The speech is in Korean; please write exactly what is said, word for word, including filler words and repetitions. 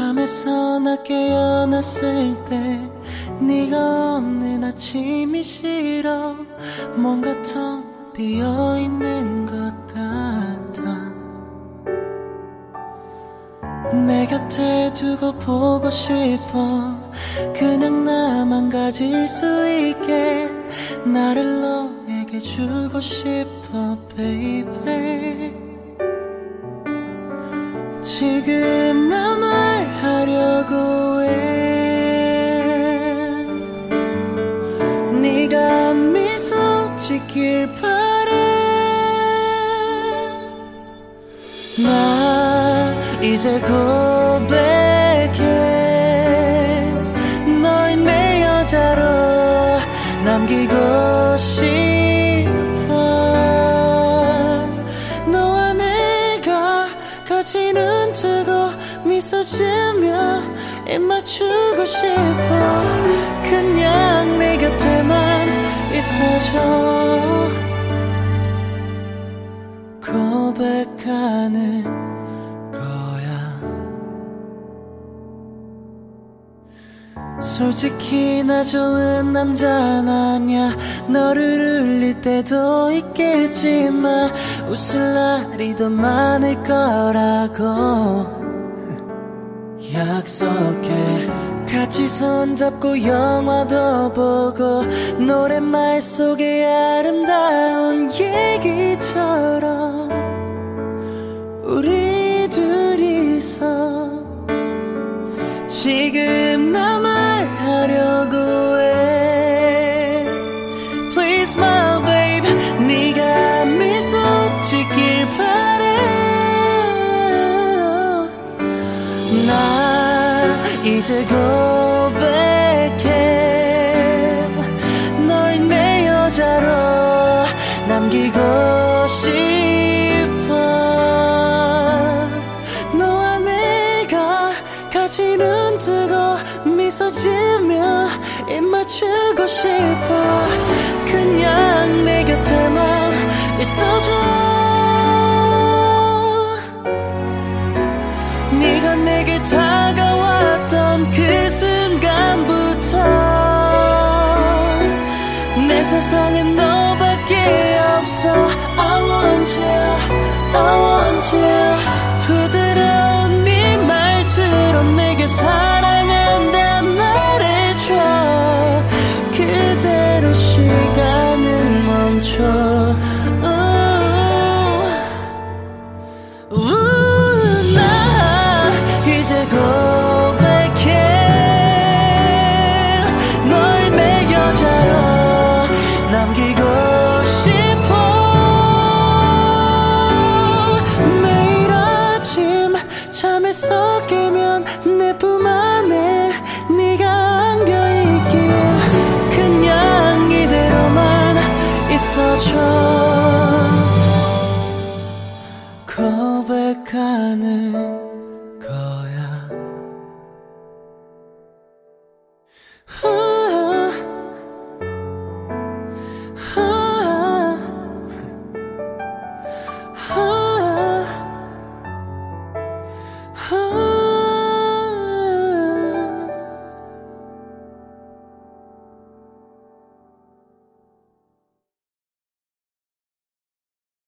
잠에서 나 깨어났을 때 네가 없는 아침이 싫어. 뭔가 텅 비어있는 것 같아. 내 곁에 두고 보고 싶어. 그냥 나만 가질 수 있게 나를 너에게 주고 싶어 baby. 지금 나 말하려고 해. 네가 미소 짓길 바래. 나 이제 고백해. 널 내 여자로 남기고 싶어. 너와 내가 같이 눈 뜨고 미소 지으며 입 맞추고 싶어. 그냥 내 곁에만 있어줘. 고백하는 솔직히 나 좋은 남자는 아냐. 너를 울릴 때도 있겠지만 웃을 날이 더 많을 거라고 약속해. 같이 손잡고 영화도 보고 노랫말 속에 아름다운 얘기처럼 우리 둘이서 지금 나 말하려고 해. Please my babe. 네가 미소 짓길 바래. 나 이제 고백해. 널 내 여자로 남기고 싶어. 너와 내가 같이 눈 뜨고 미소 지으며 입 맞추고 싶어. 그냥 내 곁에만 있어줘. 네가 내게 다가왔던 그 순간부터 내 세상엔 너밖에 없어. I want you, I want you. 부드러운 네 말투로 내게 사랑한다 말해줘. 그대로 시간은 멈춰. 고백해. 널 내 여자로 남기고 싶어. 매일 아침 잠에서 깨면 내 품